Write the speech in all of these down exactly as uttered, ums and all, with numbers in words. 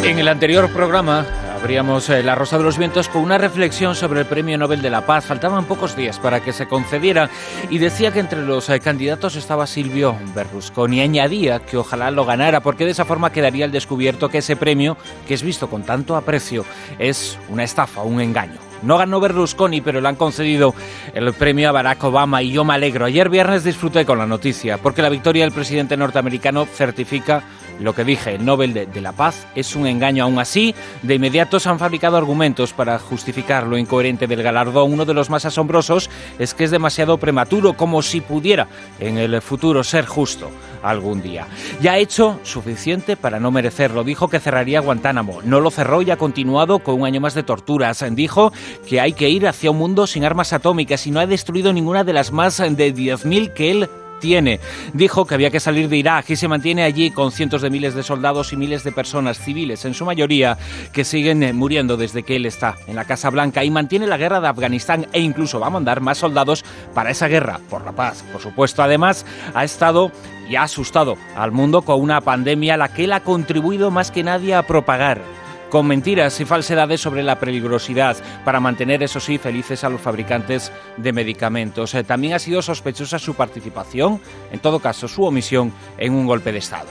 En el anterior programa abríamos eh, La Rosa de los Vientos con una reflexión sobre el Premio Nobel de la Paz. Faltaban pocos días para que se concediera y decía que entre los eh, candidatos estaba Silvio Berlusconi. Añadía que ojalá lo ganara porque de esa forma quedaría al descubierto que ese premio, que es visto con tanto aprecio, es una estafa, un engaño. No ganó Berlusconi, pero le han concedido el premio a Barack Obama y yo me alegro. Ayer viernes disfruté con la noticia, porque la victoria del presidente norteamericano certifica lo que dije, el Nobel de, de la Paz es un engaño. Aún así, de inmediato se han fabricado argumentos para justificar lo incoherente del galardón. Uno de los más asombrosos es que es demasiado prematuro, como si pudiera en el futuro ser justo algún día. Ya ha hecho suficiente para no merecerlo. Dijo que cerraría Guantánamo. No lo cerró y ha continuado con un año más de torturas. Dijo que hay que ir hacia un mundo sin armas atómicas y no ha destruido ninguna de las más de diez mil que él tiene. Dijo que había que salir de Irak y se mantiene allí con cientos de miles de soldados y miles de personas civiles, en su mayoría, que siguen muriendo desde que él está en la Casa Blanca, y mantiene la guerra de Afganistán e incluso va a mandar más soldados para esa guerra por la paz, por supuesto. Además, ha estado y ha asustado al mundo con una pandemia a la que él ha contribuido más que nadie a propagar, con mentiras y falsedades sobre la peligrosidad, para mantener, eso sí, felices a los fabricantes de medicamentos. Eh, también ha sido sospechosa su participación, en todo caso su omisión, en un golpe de Estado.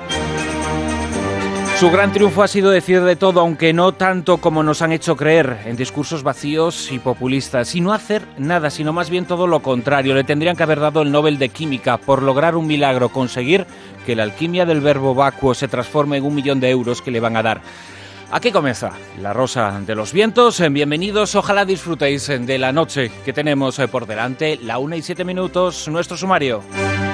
Su gran triunfo ha sido decir de todo, aunque no tanto como nos han hecho creer, en discursos vacíos y populistas, y no hacer nada, sino más bien todo lo contrario. Le tendrían que haber dado el Nobel de Química por lograr un milagro, conseguir que la alquimia del verbo vacuo se transforme en un millón de euros que le van a dar. Aquí comienza La Rosa de los Vientos. Bienvenidos, ojalá disfrutéis de la noche que tenemos por delante. La una y siete minutos, nuestro sumario.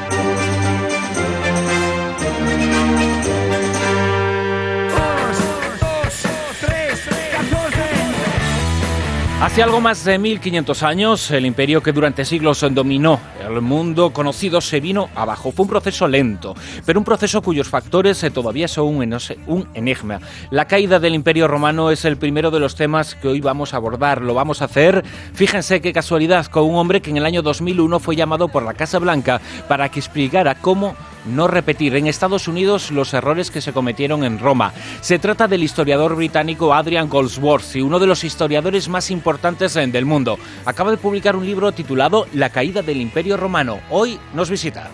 Hace algo más de mil quinientos años, el imperio que durante siglos dominó el mundo conocido se vino abajo. Fue un proceso lento, pero un proceso cuyos factores todavía son un enigma. La caída del Imperio Romano es el primero de los temas que hoy vamos a abordar. Lo vamos a hacer, fíjense qué casualidad, con un hombre que en el año dos mil uno fue llamado por la Casa Blanca para que explicara cómo no repetir en Estados Unidos los errores que se cometieron en Roma. Se trata del historiador británico Adrian Goldsworthy, uno de los historiadores más importantes del mundo. Acaba de publicar un libro titulado La caída del Imperio Romano. Hoy nos visita.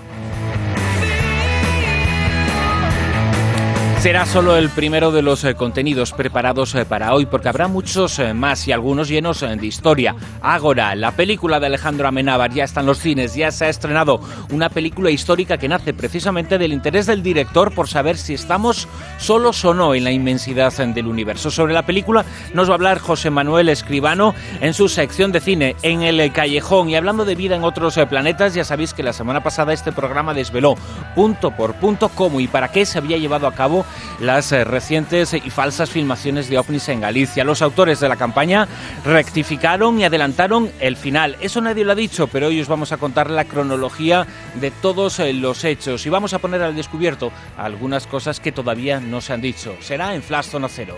Será solo el primero de los eh, contenidos preparados eh, para hoy, porque habrá muchos eh, más y algunos llenos eh, de historia. Ágora, la película de Alejandro Amenábar, ya está en los cines, ya se ha estrenado una película histórica que nace precisamente del interés del director por saber si estamos solos o no en la inmensidad eh, del universo. Sobre la película nos va a hablar José Manuel Escribano en su sección de cine, En el Callejón. Y hablando de vida en otros eh, planetas, ya sabéis que la semana pasada este programa desveló punto por punto cómo y para qué se había llevado a cabo las eh, recientes y falsas filmaciones de ovnis en Galicia. Los autores de la campaña rectificaron y adelantaron el final. Eso nadie lo ha dicho, pero hoy os vamos a contar la cronología de todos eh, los hechos y vamos a poner al descubierto algunas cosas que todavía no se han dicho. Será en Flash Zona Cero.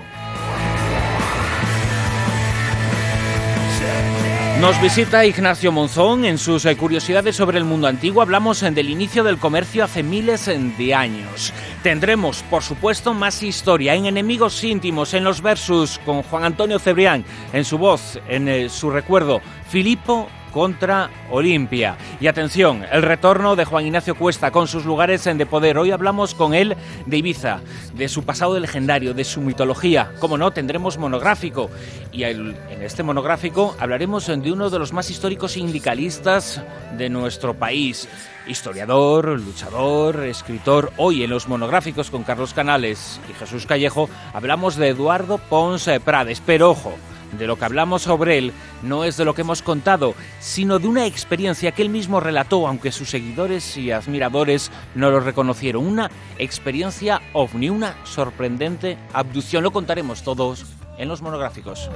Nos visita Ignacio Monzón en sus eh, curiosidades sobre el mundo antiguo. Hablamos eh, del inicio del comercio hace miles eh, de años. Tendremos, por supuesto, más historia en Enemigos Íntimos, en los versus con Juan Antonio Cebrián, en su voz, en eh, su recuerdo, Filipo contra Olimpia. Y atención, el retorno de Juan Ignacio Cuesta con sus lugares de poder. Hoy hablamos con él de Ibiza, de su pasado legendario, de su mitología. Como no, tendremos monográfico. Y el, en este monográfico hablaremos de uno de los más históricos sindicalistas de nuestro país. Historiador, luchador, escritor. Hoy en los monográficos con Carlos Canales y Jesús Callejo hablamos de Eduardo Pons Prades. Pero ojo, de lo que hablamos sobre él no es de lo que hemos contado, sino de una experiencia que él mismo relató, aunque sus seguidores y admiradores no lo reconocieron. Una experiencia ovni, una sorprendente abducción. Lo contaremos todos en los monográficos.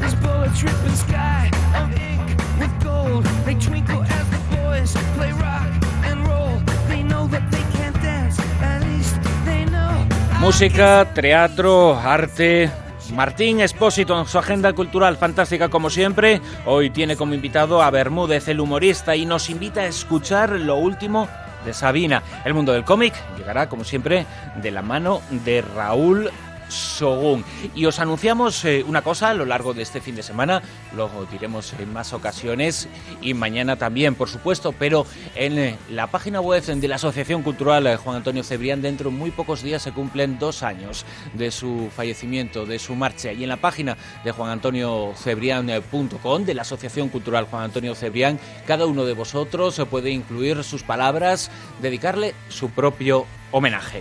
Música, teatro, arte. Martín Expósito en su agenda cultural fantástica como siempre. Hoy tiene como invitado a Bermúdez, el humorista, y nos invita a escuchar lo último de Sabina. El mundo del cómic llegará como siempre de la mano de Raúl Sogún. Y os anunciamos eh, una cosa a lo largo de este fin de semana, lo diremos en más ocasiones y mañana también, por supuesto, pero en eh, la página web de la Asociación Cultural eh, Juan Antonio Cebrián, dentro de muy pocos días se cumplen dos años de su fallecimiento, de su marcha, y en la página de juan antonio cebrián punto com, de la Asociación Cultural Juan Antonio Cebrián, cada uno de vosotros se puede incluir sus palabras, dedicarle su propio homenaje.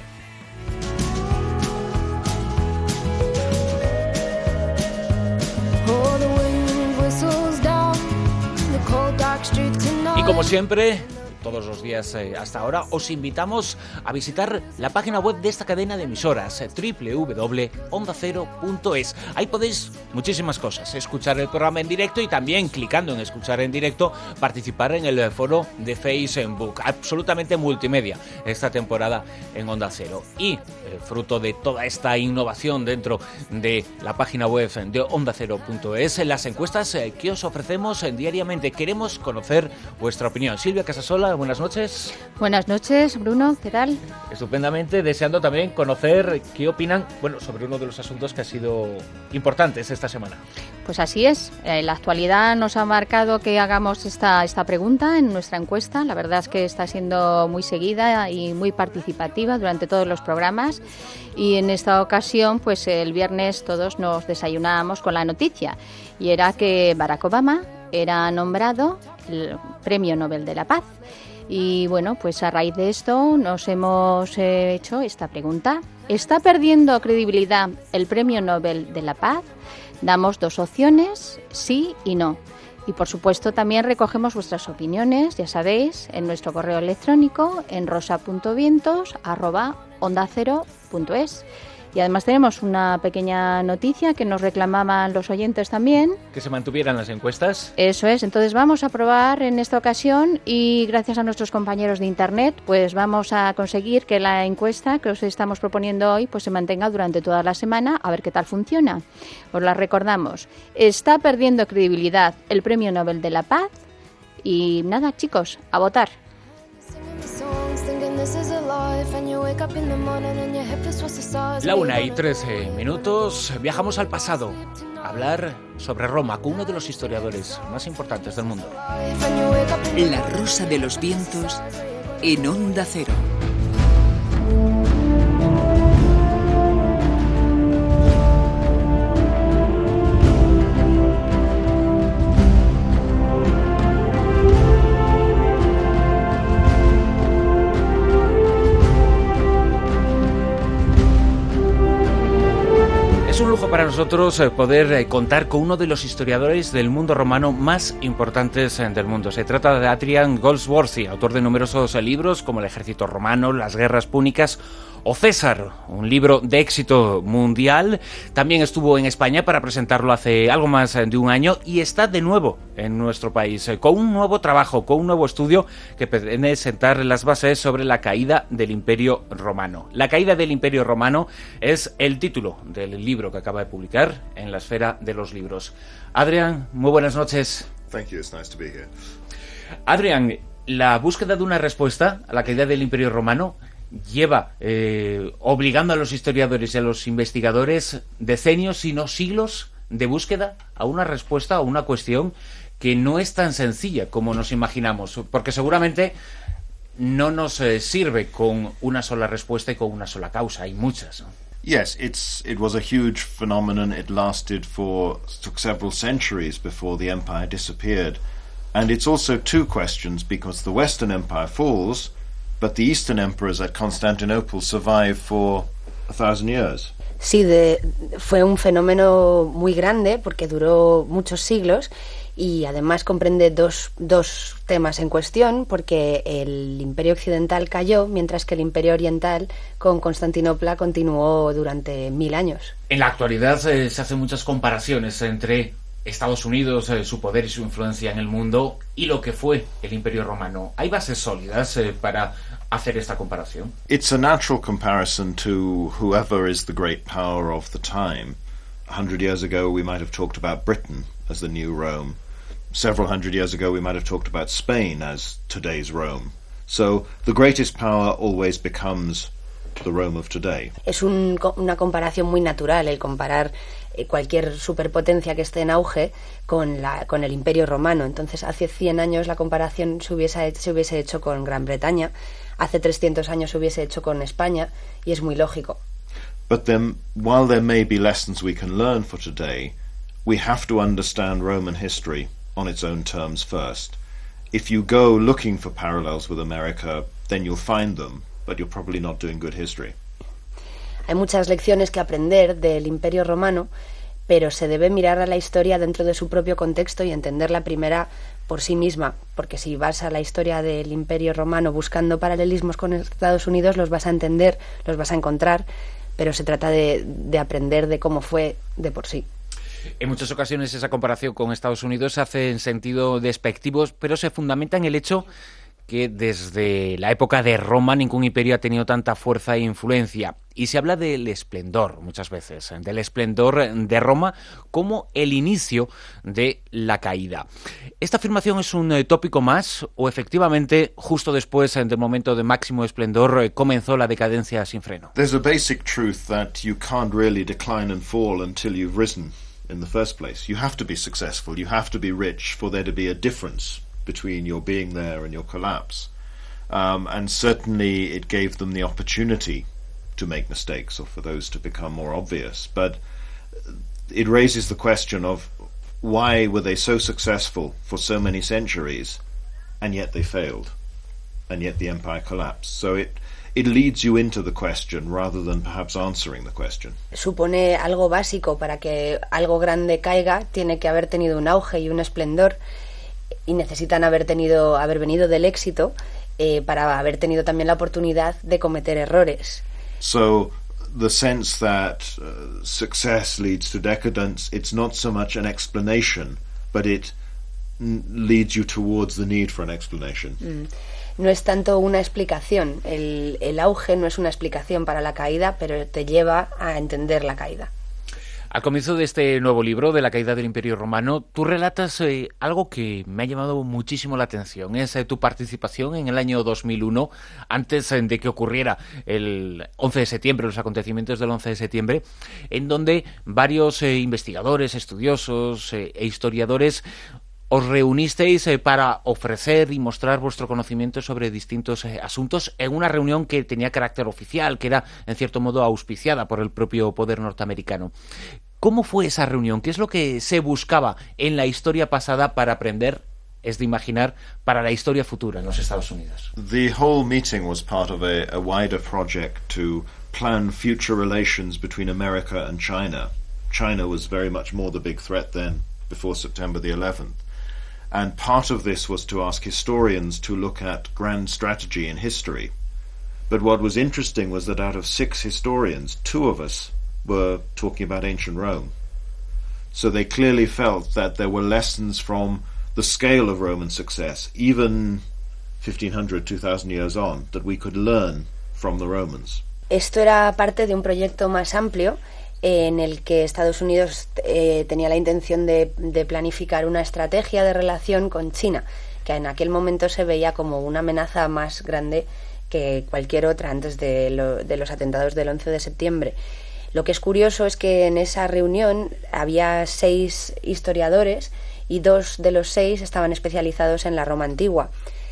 Y como siempre, todos los días eh, hasta ahora, os invitamos a visitar la página web de esta cadena de emisoras, doble u doble u doble u punto onda cero punto es. Ahí podéis muchísimas cosas, escuchar el programa en directo y también, clicando en escuchar en directo, participar en el foro de Facebook. Absolutamente multimedia esta temporada en Onda Cero. Y eh, fruto de toda esta innovación dentro de la página web de onda cero punto es, en las encuestas eh, que os ofrecemos eh, diariamente, queremos conocer vuestra opinión. Silvia Casasola, buenas noches. Buenas noches, Bruno, ¿qué tal? Estupendamente, deseando también conocer qué opinan, bueno, sobre uno de los asuntos que ha sido importantes esta semana. Pues así es, eh, la actualidad nos ha marcado que hagamos esta, esta pregunta en nuestra encuesta. La verdad es que está siendo muy seguida y muy participativa durante todos los programas, y en esta ocasión, pues el viernes todos nos desayunábamos con la noticia, y era que Barack Obama era nombrado el Premio Nobel de la Paz. Y bueno, pues a raíz de esto nos hemos eh, hecho esta pregunta. ¿Está perdiendo credibilidad el Premio Nobel de la Paz? Damos dos opciones, sí y no. Y por supuesto también recogemos vuestras opiniones, ya sabéis, en nuestro correo electrónico en rosa punto vientos arroba onda cero punto es. Y además tenemos una pequeña noticia que nos reclamaban los oyentes también. Que se mantuvieran las encuestas. Eso es, entonces vamos a probar en esta ocasión, y gracias a nuestros compañeros de Internet, pues vamos a conseguir que la encuesta que os estamos proponiendo hoy pues se mantenga durante toda la semana, a ver qué tal funciona. Os la recordamos. ¿Está perdiendo credibilidad el Premio Nobel de la Paz? Y nada, chicos, a votar. La una y trece minutos, viajamos al pasado a hablar sobre Roma con uno de los historiadores más importantes del mundo. La Rosa de los Vientos en Onda Cero. Es un lujo para nosotros poder contar con uno de los historiadores del mundo romano más importantes del mundo. Se trata de Adrian Goldsworthy, autor de numerosos libros como El ejército romano, Las guerras púnicas o César, un libro de éxito mundial. También estuvo en España para presentarlo hace algo más de un año y está de nuevo en nuestro país con un nuevo trabajo, con un nuevo estudio que pretende sentar las bases sobre la caída del Imperio Romano. La caída del Imperio Romano es el título del libro que acaba de publicar en la Esfera de los Libros. Adrian, muy buenas noches. Thank you, it's nice to be here. Adrian, la búsqueda de una respuesta a la caída del Imperio Romano lleva eh, obligando a los historiadores y a los investigadores decenios, si no siglos, de búsqueda a una respuesta a una cuestión que no es tan sencilla como nos imaginamos, porque seguramente no nos eh, sirve con una sola respuesta y con una sola causa, hay muchas, ¿no? Yes, it's it was a huge phenomenon. It lasted for took several centuries before the empire disappeared. And it's also two questions, because the Western Empire falls, but the Eastern emperors at Constantinople survive for a thousand years. Sí, de, fue un fenómeno muy grande porque duró muchos siglos, y además comprende dos, dos temas en cuestión, porque el Imperio Occidental cayó, mientras que el Imperio Oriental con Constantinopla continuó durante mil años. En la actualidad eh, se hacen muchas comparaciones entre Estados Unidos, eh, su poder y su influencia en el mundo, y lo que fue el Imperio Romano. ¿Hay bases sólidas eh, para hacer esta comparación? It's a natural comparison to whoever is the great power of the time. A hundred years ago we might have talked about Britain as the new Rome. Several hundred years ago we might have talked about Spain as today's Rome. So the greatest power always becomes the Rome of today. Es un, una comparación muy natural el comparar eh, cualquier superpotencia que esté en auge con, la, con el Imperio Romano. Entonces, hace cien años la comparación se hubiese, se hubiese hecho con Gran Bretaña, hace trescientos años se hubiese hecho con España, y es muy lógico. But then, while there may be lessons we can learn for today, we have to understand Roman history on its own terms first. If you go looking for parallels with America, then you'll find them, but you're probably not doing good history. Hay muchas lecciones que aprender del Imperio Romano, pero se debe mirar a la historia dentro de su propio contexto y entender la primera por sí misma, porque si vas a la historia del Imperio Romano buscando paralelismos con Estados Unidos, los vas a entender, los vas a encontrar, pero se trata de, de aprender de cómo fue de por sí. En muchas ocasiones esa comparación con Estados Unidos se hace en sentido despectivo, pero se fundamenta en el hecho que desde la época de Roma ningún imperio ha tenido tanta fuerza e influencia. Y se habla del esplendor, muchas veces, del esplendor de Roma como el inicio de la caída. ¿Esta afirmación es un eh, tópico más o efectivamente justo después eh, del momento de máximo esplendor eh, comenzó la decadencia sin freno? There's a basic truth that you can't really decline and fall until you've risen in the first place. You have to be successful, you have to be rich for there to be a difference between your being there and your collapse. Um, and certainly it gave them the opportunity to make mistakes or for those to become more obvious. But it raises the question of why were they so successful for so many centuries and yet they failed and yet the empire collapsed. So it it leads you into the question rather than perhaps answering the question. Supone algo básico. Para que algo grande caiga tiene que haber tenido un auge y un esplendor, y necesitan haber tenido haber venido del éxito eh, para haber tenido también la oportunidad de cometer errores. So the sense that uh, success leads to decadence, it's not so much an explanation, but it n- leads you towards the need for an explanation. Mm. No es tanto una explicación. El, el auge no es una explicación para la caída, pero te lleva a entender la caída. Al comienzo de este nuevo libro, de la caída del Imperio Romano, tú relatas eh, algo que me ha llamado muchísimo la atención. Es eh, tu participación en el año dos mil uno, antes eh, de que ocurriera el once de septiembre, los acontecimientos del once de septiembre, en donde varios eh, investigadores, estudiosos eh, e historiadores os reunisteis eh, para ofrecer y mostrar vuestro conocimiento sobre distintos eh, asuntos en una reunión que tenía carácter oficial, que era en cierto modo auspiciada por el propio poder norteamericano. ¿Cómo fue esa reunión? ¿Qué es lo que se buscaba en la historia pasada para aprender, es de imaginar, para la historia futura en los Estados Unidos? The whole meeting was part of a, a wider project to plan future relations between America and China. China was very much more the big threat then, before September the eleventh. And part of this was to ask historians to look at grand strategy in history. But what was interesting was that out of six historians, two of us were talking about ancient Rome. So they clearly felt that there were lessons from the scale of Roman success, even fifteen hundred, two thousand years on, that we could learn from the Romans. Esto era parte de un proyecto más amplio en el que Estados Unidos eh, tenía la intención de, de planificar una estrategia de relación con China, que en aquel momento se veía como una amenaza más grande que cualquier otra antes de, lo, de los atentados del once de septiembre. Lo que es curioso es que en esa reunión había seis historiadores y dos de los seis estaban especializados en la Roma antigua.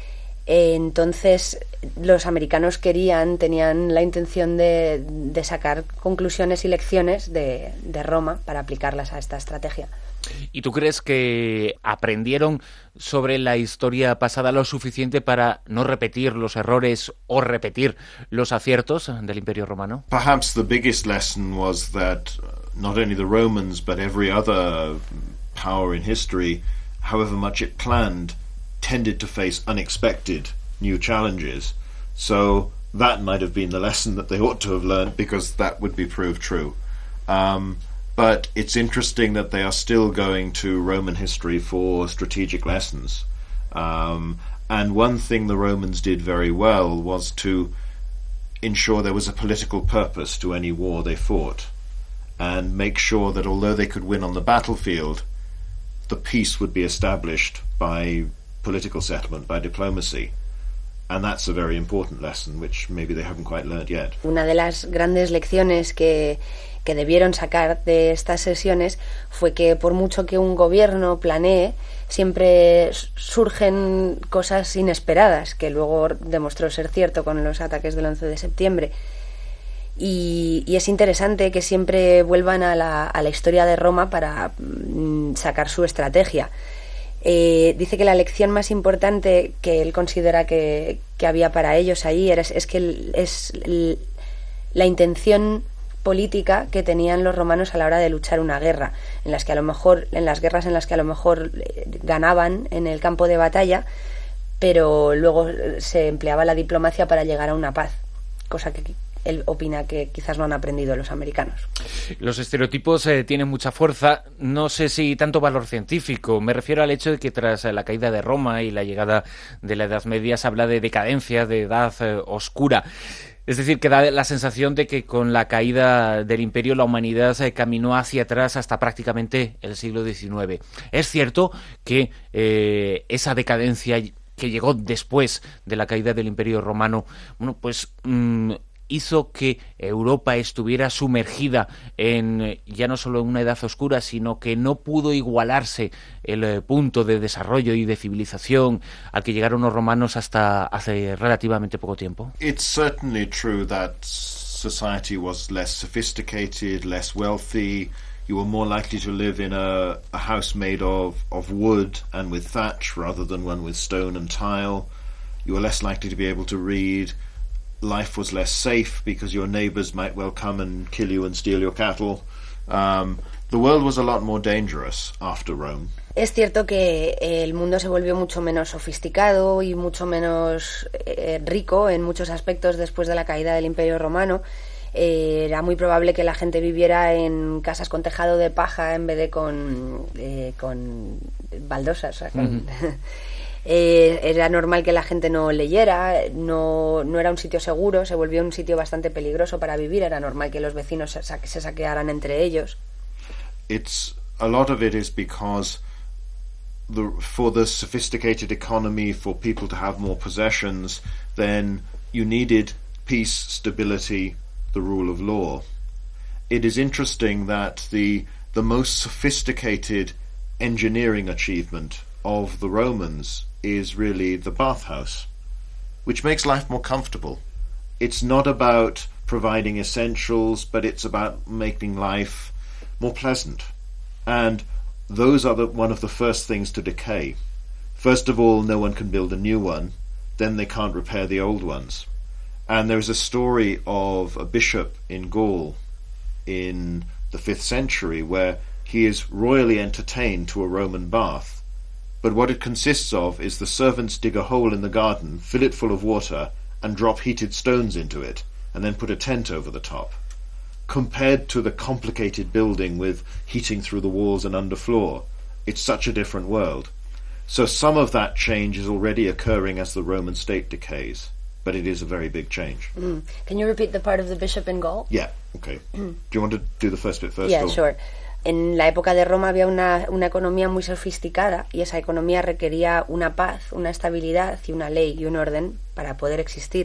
Entonces los americanos querían, tenían la intención de, de sacar conclusiones y lecciones de, de Roma para aplicarlas a esta estrategia. ¿Y tú crees que aprendieron sobre la historia pasada lo suficiente para no repetir los errores o repetir los aciertos del Imperio Romano? Perhaps the biggest lesson was that not only the Romans but every other power in history, however much it planned, tended to face unexpected new challenges. So that might have been the lesson that they ought to have learned, because that would be proved true. Um, but it's interesting that they are still going to Roman history for strategic lessons. Um, and one thing the Romans did very well was to ensure there was a political purpose to any war they fought, and make sure that although they could win on the battlefield, the peace would be established by political settlement, by diplomacy. And that's a very important lesson, which maybe they haven't quite learned yet. Una de las grandes lecciones que, que debieron sacar de estas sesiones fue que por mucho que un gobierno planee, siempre surgen cosas inesperadas, que luego demostró ser cierto con los ataques del once de septiembre. Y, y es interesante que siempre vuelvan a la, a la historia de Roma para mm, sacar su estrategia. Eh, dice que la lección más importante que él considera que, que había para ellos ahí era, es que el, es el, la intención política que tenían los romanos a la hora de luchar una guerra, en las que a lo mejor, en las guerras en las que a lo mejor ganaban en el campo de batalla, pero luego se empleaba la diplomacia para llegar a una paz, cosa que él opina que quizás no han aprendido los americanos. Los estereotipos eh, tienen mucha fuerza, no sé si tanto valor científico. Me refiero al hecho de que tras la caída de Roma y la llegada de la Edad Media se habla de decadencia, de edad eh, oscura. Es decir, que da la sensación de que con la caída del imperio la humanidad eh, caminó hacia atrás hasta prácticamente el siglo diecinueve. Es cierto que eh, esa decadencia que llegó después de la caída del imperio romano, bueno, pues mmm, hizo que Europa estuviera sumergida en ya no solo una edad oscura, sino que no pudo igualarse el eh, punto de desarrollo y de civilización al que llegaron los romanos hasta hace relativamente poco tiempo. It's certainly true that society was less sophisticated, less wealthy. You were more likely to live in a, a house made of, of wood and with thatch rather than one with stone and tile. You were less likely to be able to read. Life was less safe because your neighbours might well come and kill you and steal your cattle. Um, the world was a lot more dangerous after Rome. Es cierto que el mundo se volvió mucho menos sofisticado y mucho menos eh, rico en muchos aspectos después de la caída del Imperio Romano. Eh, era muy probable que la gente viviera en casas con tejado de paja en vez de con, eh, con baldosas. O sea, con uh-huh. Eh, era normal que la gente no leyera, no, no era un sitio seguro, se volvió un sitio bastante peligroso para vivir, era normal que los vecinos se, sa- se saquearan entre ellos. It's, a lot of it is because the, for the sophisticated economy, for people to have more possessions, then you needed peace, stability, the rule of law. It is interesting that the, the most sophisticated engineering achievement of the Romans is really the bathhouse, which makes life more comfortable. It's not about providing essentials, but it's about making life more pleasant. And those are the, one of the first things to decay. First of all, no one can build a new one, then they can't repair the old ones. And there's a story of a bishop in Gaul in the fifth century where he is royally entertained to a Roman bath. But what it consists of is the servants dig a hole in the garden, fill it full of water, and drop heated stones into it, and then put a tent over the top. Compared to the complicated building with heating through the walls and underfloor, it's such a different world. So some of that change is already occurring as the Roman state decays, but it is a very big change. Mm. Can you repeat the part of the bishop in Gaul? Yeah, okay. Do you want to do the first bit first? Yeah, or? sure. En la época de Roma había una, una economía muy sofisticada y esa economía requería una paz, una estabilidad y una ley y un orden para poder existir.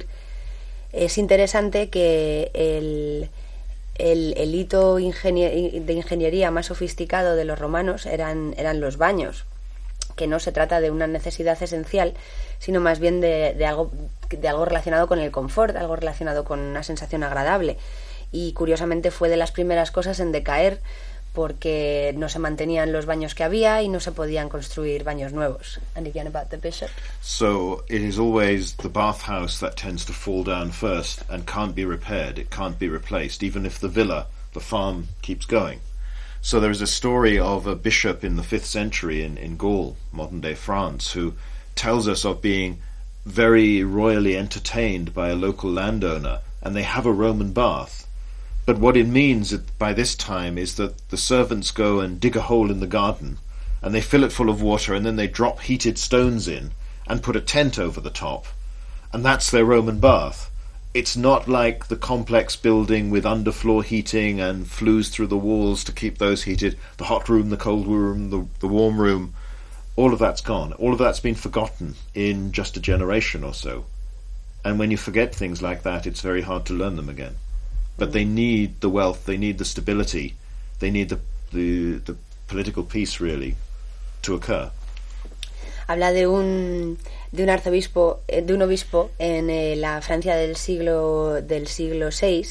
Es interesante que el, el, el hito ingenier, de ingeniería más sofisticado de los romanos eran, eran los baños, que no se trata de una necesidad esencial, sino más bien de, de, algo, de algo relacionado con el confort, algo relacionado con una sensación agradable. Y curiosamente fue de las primeras cosas en decaer, porque no se mantenían los baños que había y no se podían construir baños nuevos. And again about the bishop. So it is always the bathhouse that tends to fall down first and can't be repaired, it can't be replaced, even if the villa, the farm, keeps going. So there is a story of a bishop in the fifth century in, in Gaul, modern-day France, who tells us of being very royally entertained by a local landowner, and they have a Roman bath. But what it means by this time is that the servants go and dig a hole in the garden, and they fill it full of water, and then they drop heated stones in and put a tent over the top. And that's their Roman bath. It's not like the complex building with underfloor heating and flues through the walls to keep those heated, the hot room, the cold room, the, the warm room. All of that's gone. All of that's been forgotten in just a generation or so. And when you forget things like that, it's very hard to learn them again. But they need the wealth, they need the stability, they need the, the, the political peace, really, to occur. Habla de un de un arzobispo, de un obispo en eh, la Francia del siglo del siglo seis,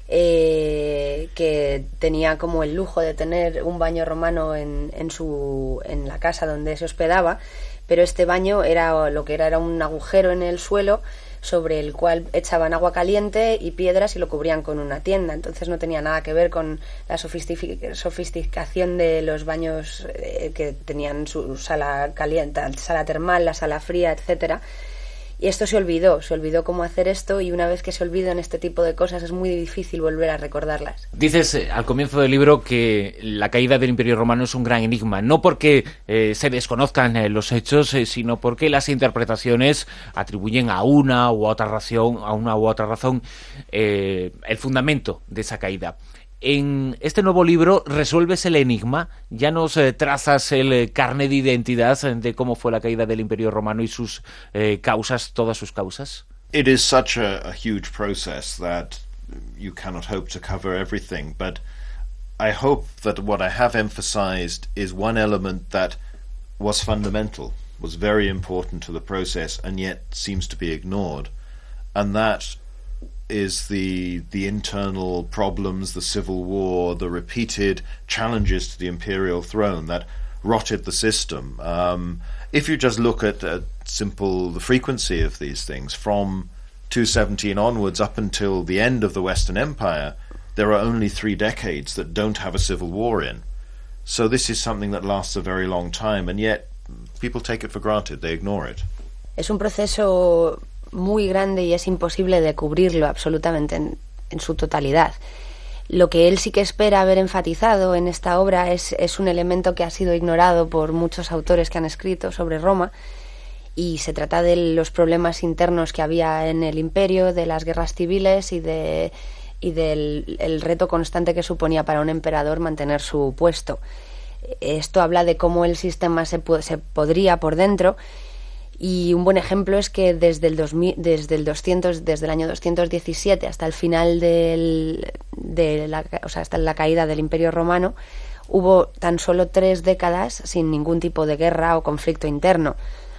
eh, que tenía como el lujo de tener un baño romano en, en su en la casa donde se hospedaba, pero este baño era lo que era era un agujero en el suelo sobre el cual echaban agua caliente y piedras y lo cubrían con una tienda. Entonces no tenía nada que ver con la sofistic- sofisticación de los baños eh, que tenían su sala caliente, sala termal, la sala fría, etcétera. Y esto se olvidó, se olvidó cómo hacer esto, y una vez que se olvidan este tipo de cosas es muy difícil volver a recordarlas. Dices eh, al comienzo del libro que la caída del Imperio Romano es un gran enigma, no porque eh, se desconozcan eh, los hechos, eh, sino porque las interpretaciones atribuyen a una u otra razón, a una u otra razón eh, el fundamento de esa caída. En este nuevo libro resuelves el enigma, ya nos eh, trazas el eh, carnet de identidad de cómo fue la caída del Imperio Romano y sus eh, causas, todas sus causas. It is such a, a huge process that you cannot hope to cover everything, but I hope that what I have emphasized is one element that was fundamental, was very important to the process, and yet seems to be ignored, and that is the the internal problems, the civil war, the repeated challenges to the imperial throne that rotted the system. Um, if you just look at uh, simple the frequency of these things from two seventeen onwards up until the end of the Western Empire, there are only three decades that don't have a civil war in. So this is something that lasts a very long time, and yet people take it for granted, they ignore it. Es un proceso muy grande y es imposible de cubrirlo absolutamente en, en su totalidad. Lo que él sí que espera haber enfatizado en esta obra es, es un elemento que ha sido ignorado por muchos autores que han escrito sobre Roma, y se trata de los problemas internos que había en el imperio, de las guerras civiles y de y del el reto constante que suponía para un emperador mantener su puesto. Esto habla de cómo el sistema se, se podría por dentro. Y un buen ejemplo es que desde el, dos mil, desde el doscientos, desde el año doscientos diecisiete hasta el final del, de la, o sea, hasta la caída del Imperio Romano, hubo tan solo tres décadas sin ningún tipo de guerra o conflicto interno.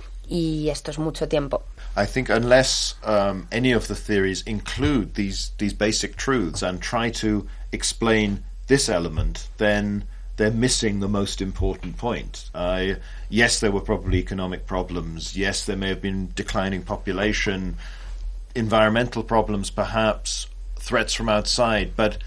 Y esto es mucho tiempo. I think unless um, any of the theories include these these basic truths and try to explain this element, then they're missing the most important point. Uh, yes, there were probably economic problems. Yes, there may have been declining population, environmental problems perhaps, threats from outside, but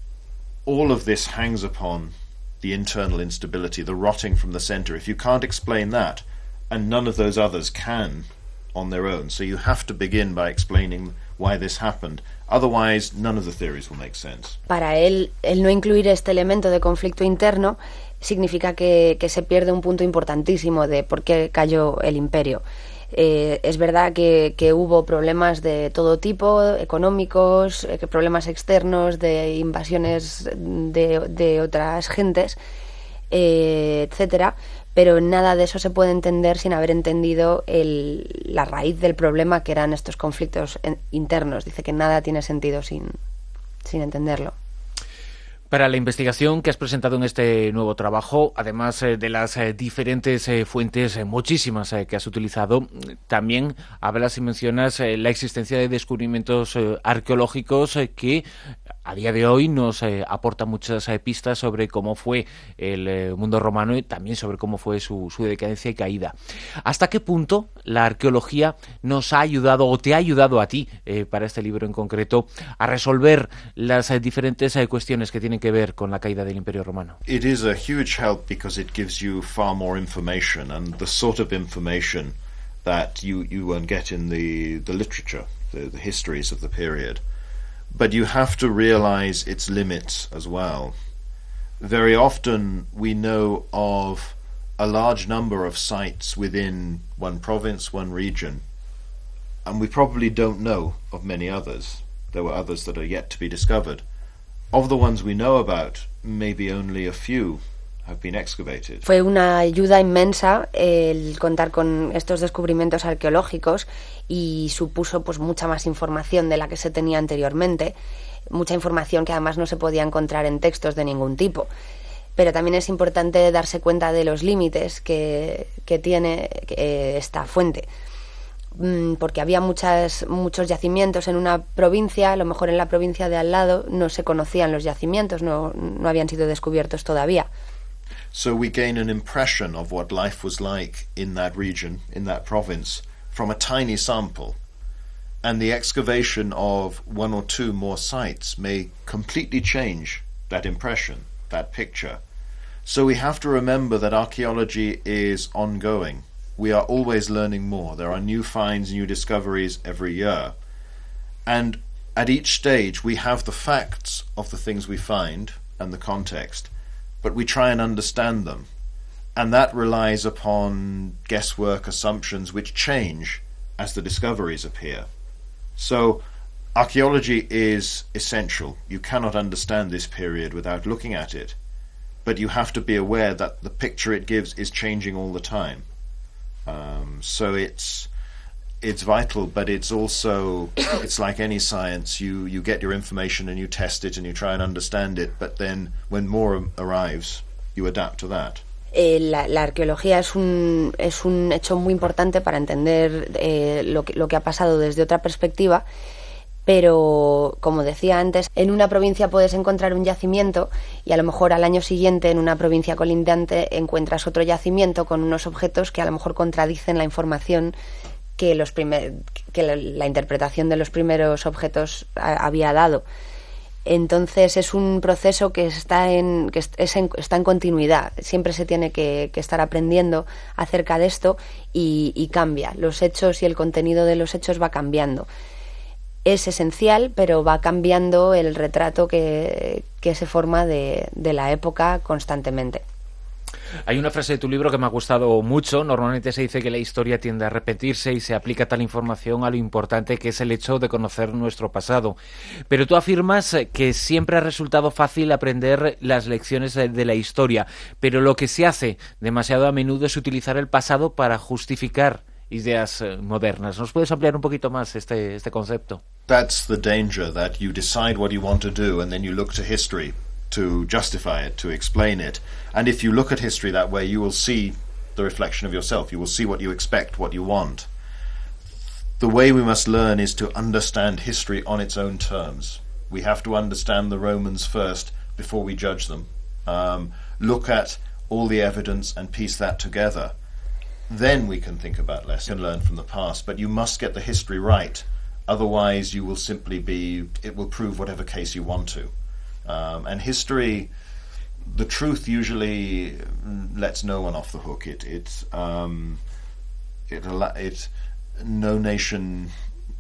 all of this hangs upon the internal instability, the rotting from the center. If you can't explain that, and none of those others can on their own, so you have to begin by explaining why this happened. Otherwise, none of the theories will make sense. Para él, el no incluir este elemento de conflicto interno significa que, que se pierde un punto importantísimo de por qué cayó el imperio. Eh, es verdad que, que hubo problemas de todo tipo, económicos, eh, problemas externos, de invasiones de, de otras gentes, eh, etcétera, pero nada de eso se puede entender sin haber entendido el, la raíz del problema, que eran estos conflictos en, internos. Dice que nada tiene sentido sin, sin entenderlo. Para la investigación que has presentado en este nuevo trabajo, además eh, de las eh, diferentes eh, fuentes, eh, muchísimas eh, que has utilizado, también hablas y mencionas eh, la existencia de descubrimientos eh, arqueológicos eh, que a día de hoy nos eh, aporta muchas eh, pistas sobre cómo fue el eh, mundo romano y también sobre cómo fue su, su decadencia y caída. ¿Hasta qué punto la arqueología nos ha ayudado o te ha ayudado a ti, eh, para este libro en concreto, a resolver las eh, diferentes eh, cuestiones que tienen que ver con la caída del Imperio Romano? It is a huge help because it gives you far more information, and the sort of information that you, you won't get in the, the literature, the, the histories of the period. But you have to realize its limits as well. Very often we know of a large number of sites within one province, one region, and we probably don't know of many others. There were others that are yet to be discovered. Of the ones we know about, maybe only a few have been excavated. Fue una ayuda inmensa el contar con estos descubrimientos arqueológicos y supuso pues mucha más información de la que se tenía anteriormente, mucha información que además no se podía encontrar en textos de ningún tipo. Pero también es importante darse cuenta de los límites que, que tiene eh, esta fuente, porque había muchas, muchos yacimientos en una provincia, a lo mejor en la provincia de al lado no se conocían los yacimientos, no, no habían sido descubiertos todavía. So we gain an impression of what life was like in that region, in that province, from a tiny sample. And the excavation of one or two more sites may completely change that impression, that picture. So we have to remember that archaeology is ongoing. We are always learning more. There are new finds, new discoveries every year. And at each stage we have the facts of the things we find and the context, but we try and understand them. And that relies upon guesswork, assumptions which change as the discoveries appear. So archaeology is essential. You cannot understand this period without looking at it. But you have to be aware that the picture it gives is changing all the time. Um, so it's it's vital, but it's also, it's like any science. You, you get your information and you test it and you try and understand it, but then when more arrives, you adapt to that. Eh, la, la arqueología es un, es un hecho muy importante para entender eh, lo, que, lo que ha pasado desde otra perspectiva, pero como decía antes, en una provincia puedes encontrar un yacimiento y a lo mejor al año siguiente en una provincia colindante encuentras otro yacimiento con unos objetos que a lo mejor contradicen la información que, los primer, que la, la interpretación de los primeros objetos a, había dado. Entonces es un proceso que está en, que es en, está en continuidad. Siempre se tiene que, que estar aprendiendo acerca de esto y, y cambia. Los hechos y el contenido de los hechos va cambiando. Es esencial, pero va cambiando el retrato que, que se forma de, de la época constantemente. Hay una frase de tu libro que me ha gustado mucho. Normalmente se dice que la historia tiende a repetirse y se aplica tal información a lo importante que es el hecho de conocer nuestro pasado. Pero tú afirmas que siempre ha resultado fácil aprender las lecciones de, de la historia, pero lo que se hace demasiado a menudo es utilizar el pasado para justificar ideas eh, modernas. ¿Nos puedes ampliar un poquito más este, este concepto? That's the danger, that you decide what you want to do and then you look to history to justify it, to explain it. And if you look at history that way, you will see the reflection of yourself. You will see what you expect, what you want. The way we must learn is to understand history on its own terms. We have to understand the Romans first before we judge them. Um, look at all the evidence and piece that together. Then we can think about lessons and learn from the past. But you must get the history right. Otherwise, you will simply be, it will prove whatever case you want to. Um, and history, the truth usually lets no one off the hook. It, it, um, it, it, no nation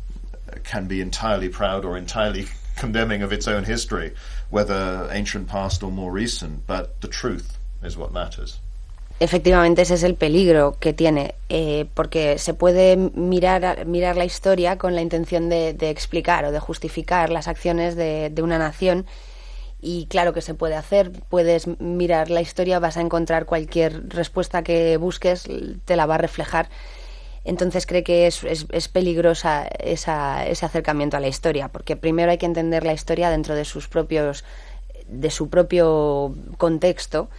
can be entirely proud or entirely condemning of its own history, whether ancient past or more recent. But the truth is what matters. Efectivamente, ese es el peligro que tiene, eh, porque se puede mirar, mirar la historia con la intención de, de explicar o de justificar las acciones de, de una nación. Y claro que se puede hacer, puedes mirar la historia, vas a encontrar cualquier respuesta que busques, te la va a reflejar. Entonces creo que es, es, es peligrosa esa, ese acercamiento a la historia, porque primero hay que entender la historia dentro de sus propios, de su propio contexto.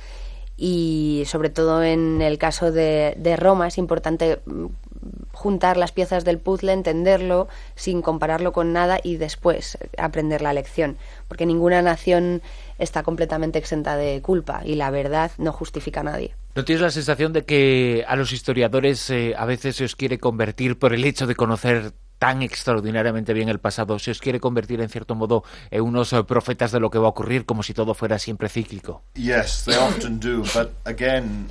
Y sobre todo en el caso de, de Roma es importante juntar las piezas del puzzle, entenderlo sin compararlo con nada y después aprender la lección, porque ninguna nación está completamente exenta de culpa y la verdad no justifica a nadie. ¿No tienes la sensación de que a los historiadores eh, a veces se os quiere convertir, por el hecho de conocer tan extraordinariamente bien el pasado, se os quiere convertir en cierto modo en unos uh, profetas de lo que va a ocurrir, como si todo fuera siempre cíclico? Yes, they often do, but again,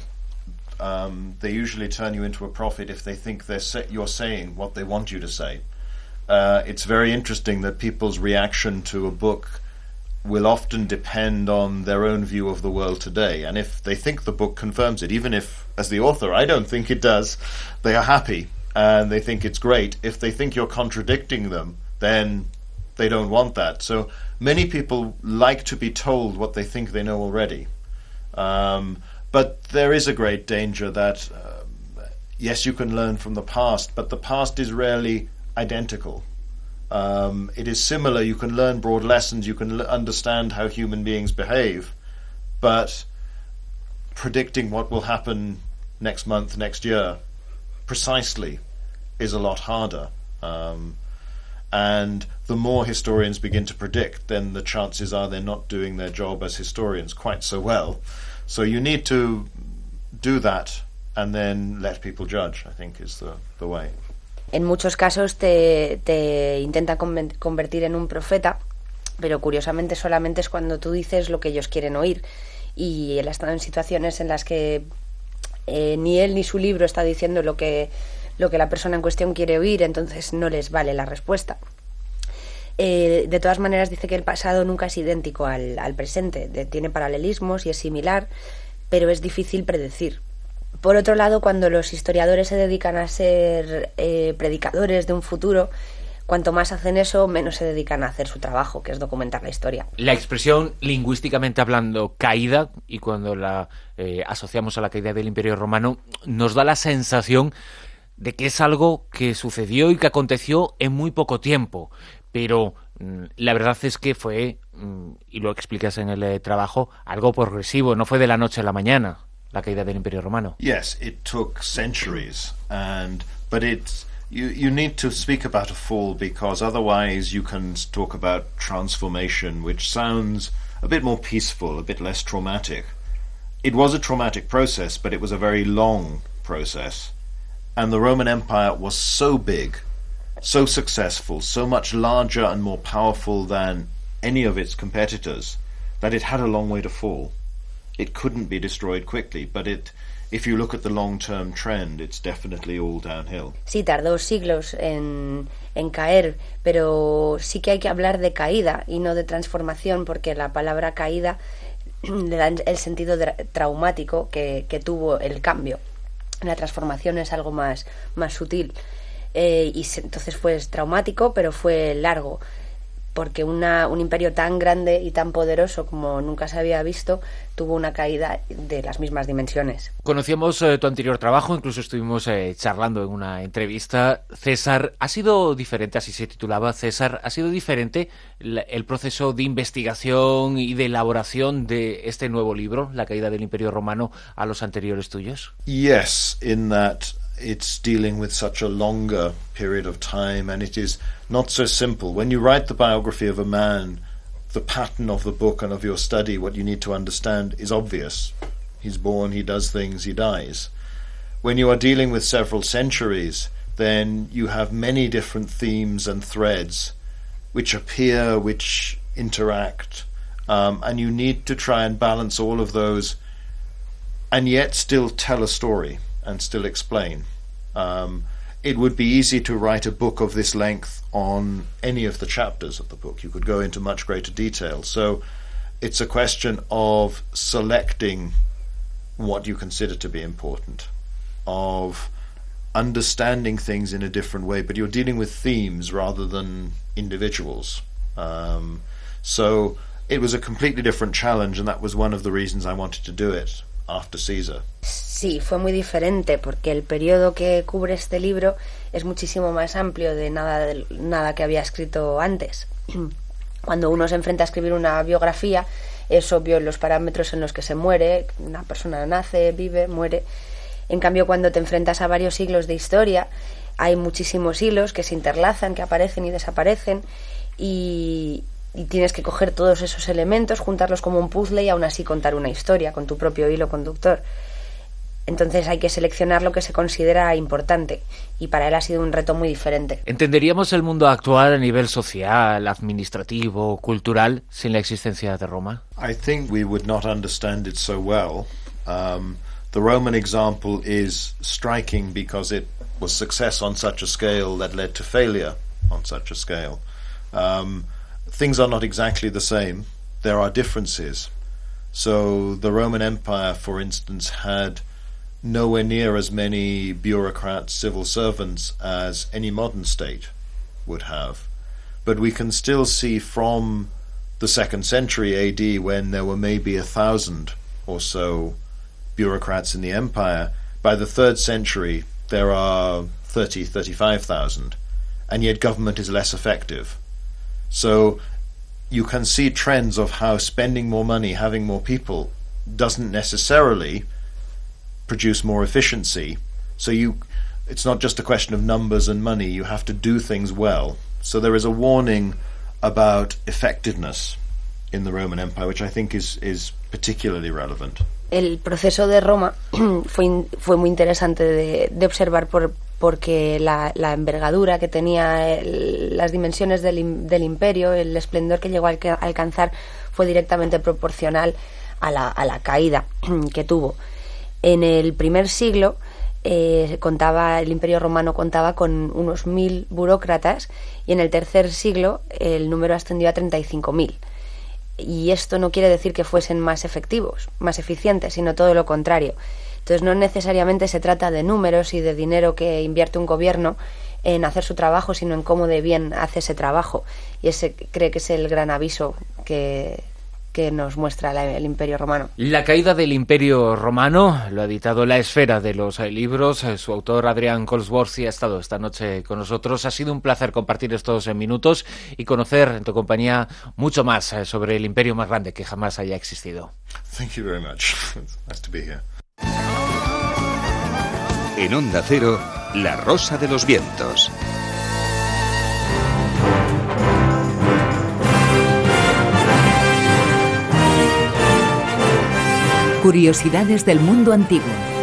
um, they usually turn you into a prophet if they think they're sa- you're saying what they want you to say. Uh, it's very interesting that people's reaction to a book will often depend on their own view of the world today, and if they think the book confirms it, even if, as the author, I don't think it does, they are happy. And they think it's great. If they think you're contradicting them, then they don't want that. So many people like to be told what they think they know already. Um, but there is a great danger that, uh, yes, you can learn from the past, but the past is rarely identical. Um, it is similar. You can learn broad lessons. You can l- understand how human beings behave, but predicting what will happen next month, next year, precisely, is a lot harder. Um, and the more historians begin to predict, then the chances are they're not doing their job as historians quite so well. So you need to do that and then let people judge, I think, is the, the way. En muchos casos te, te intenta convertir en un profeta, pero curiosamente solamente es cuando tú dices lo que ellos quieren oír. Y él ha estado en situaciones en las que eh, ni él ni su libro está diciendo lo que, lo que la persona en cuestión quiere oír, entonces no les vale la respuesta. Eh, de todas maneras dice que el pasado nunca es idéntico al, al presente, de, tiene paralelismos y es similar, pero es difícil predecir. Por otro lado, cuando los historiadores se dedican a ser eh, predicadores de un futuro, cuanto más hacen eso, menos se dedican a hacer su trabajo, que es documentar la historia. La expresión, lingüísticamente hablando, caída, y cuando la eh, asociamos a la caída del Imperio Romano, nos da la sensación de que es algo que sucedió y que aconteció en muy poco tiempo. Pero mm, la verdad es que fue, mm, y lo explicas en el eh, trabajo, algo progresivo, no fue de la noche a la mañana la caída del Imperio Romano. Yes, it took centuries, and but it's you you need to speak about a fall because otherwise you can talk about transformation, which sounds a bit more peaceful, a bit less traumatic. It was a traumatic process, but it was a very long process, and the Roman Empire was so big, so successful, so much larger and more powerful than any of its competitors, that it had a long way to fall. It couldn't be destroyed quickly, but it, if you look at the long-term trend, it's definitely all downhill. Sí, tardó siglos en, en caer, pero sí que hay que hablar de caída y no de transformación, porque la palabra caída le da el sentido de, traumático que, que tuvo el cambio. La transformación es algo más, más sutil. Eh, y se, entonces fue traumático, pero fue largo, porque una, un imperio tan grande y tan poderoso como nunca se había visto tuvo una caída de las mismas dimensiones. Conocíamos eh, tu anterior trabajo, incluso estuvimos eh, charlando en una entrevista. César, ¿ha sido diferente, así se titulaba, César, ha sido diferente la, el proceso de investigación y de elaboración de este nuevo libro, La caída del Imperio Romano, a los anteriores tuyos? Yes, in that it's dealing with such a longer period of time, and it is not so simple. When you write the biography of a man, the pattern of the book and of your study, what you need to understand is obvious. He's born, he does things, he dies. When you are dealing with several centuries, then you have many different themes and threads which appear, which interact, um, and you need to try and balance all of those and yet still tell a story and still explain. Um, it would be easy to write a book of this length on any of the chapters of the book. You could go into much greater detail. So it's a question of selecting what you consider to be important, of understanding things in a different way, but you're dealing with themes rather than individuals. Um, so it was a completely different challenge, and that was one of the reasons I wanted to do it after Caesar. Sí, fue muy diferente porque el periodo que cubre este libro es muchísimo más amplio de nada, de nada que había escrito antes. Cuando uno se enfrenta a escribir una biografía, es obvio los parámetros en los que se muere, una persona nace, vive, muere. En cambio, cuando te enfrentas a varios siglos de historia, hay muchísimos hilos que se interlazan, que aparecen y desaparecen, y, y tienes que coger todos esos elementos, juntarlos como un puzzle y aún así contar una historia con tu propio hilo conductor. Entonces hay que seleccionar lo que se considera importante, y para él ha sido un reto muy diferente. ¿Entenderíamos el mundo actual a nivel social, administrativo, cultural, sin la existencia de Roma? I think we would not understand it so well. Um, the Roman example is striking because it was success on such a scale that led to failure on such a scale. Um, things are not exactly the same. There are differences. So the Roman Empire, for instance, had nowhere near as many bureaucrats, civil servants as any modern state would have. But we can still see from the second century A D, when there were maybe a thousand or so bureaucrats in the empire. By the third century, there are thirty, thirty-five thousand, and yet government is less effective. So you can see trends of how spending more money, having more people, doesn't necessarily produce more efficiency. So you, it's not just a question of numbers and money. You have to do things well. So there is a warning about effectiveness in the Roman Empire, which I think is, is particularly relevant. El proceso de Roma fue, fue muy interesante de, de observar por, porque la, la envergadura que tenía, el, las dimensiones del, del imperio, el esplendor que llegó a alcanzar fue directamente proporcional a la, a la caída que tuvo. En el primer siglo eh, contaba el Imperio Romano contaba con unos mil burócratas y en el tercer siglo el número ascendió a treinta y cinco mil. Y esto no quiere decir que fuesen más efectivos, más eficientes, sino todo lo contrario. Entonces no necesariamente se trata de números y de dinero que invierte un gobierno en hacer su trabajo, sino en cómo de bien hace ese trabajo. Y ese creo que es el gran aviso que, que nos muestra la, el Imperio Romano. La caída del Imperio Romano lo ha editado La Esfera de los Libros. Su autor, Adrián Goldsworthy, ha estado esta noche con nosotros. Ha sido un placer compartir estos minutos y conocer en tu compañía mucho más sobre el imperio más grande que jamás haya existido. Thank you very much. It's nice to be here. En Onda Cero, La Rosa de los Vientos. Curiosidades del mundo antiguo.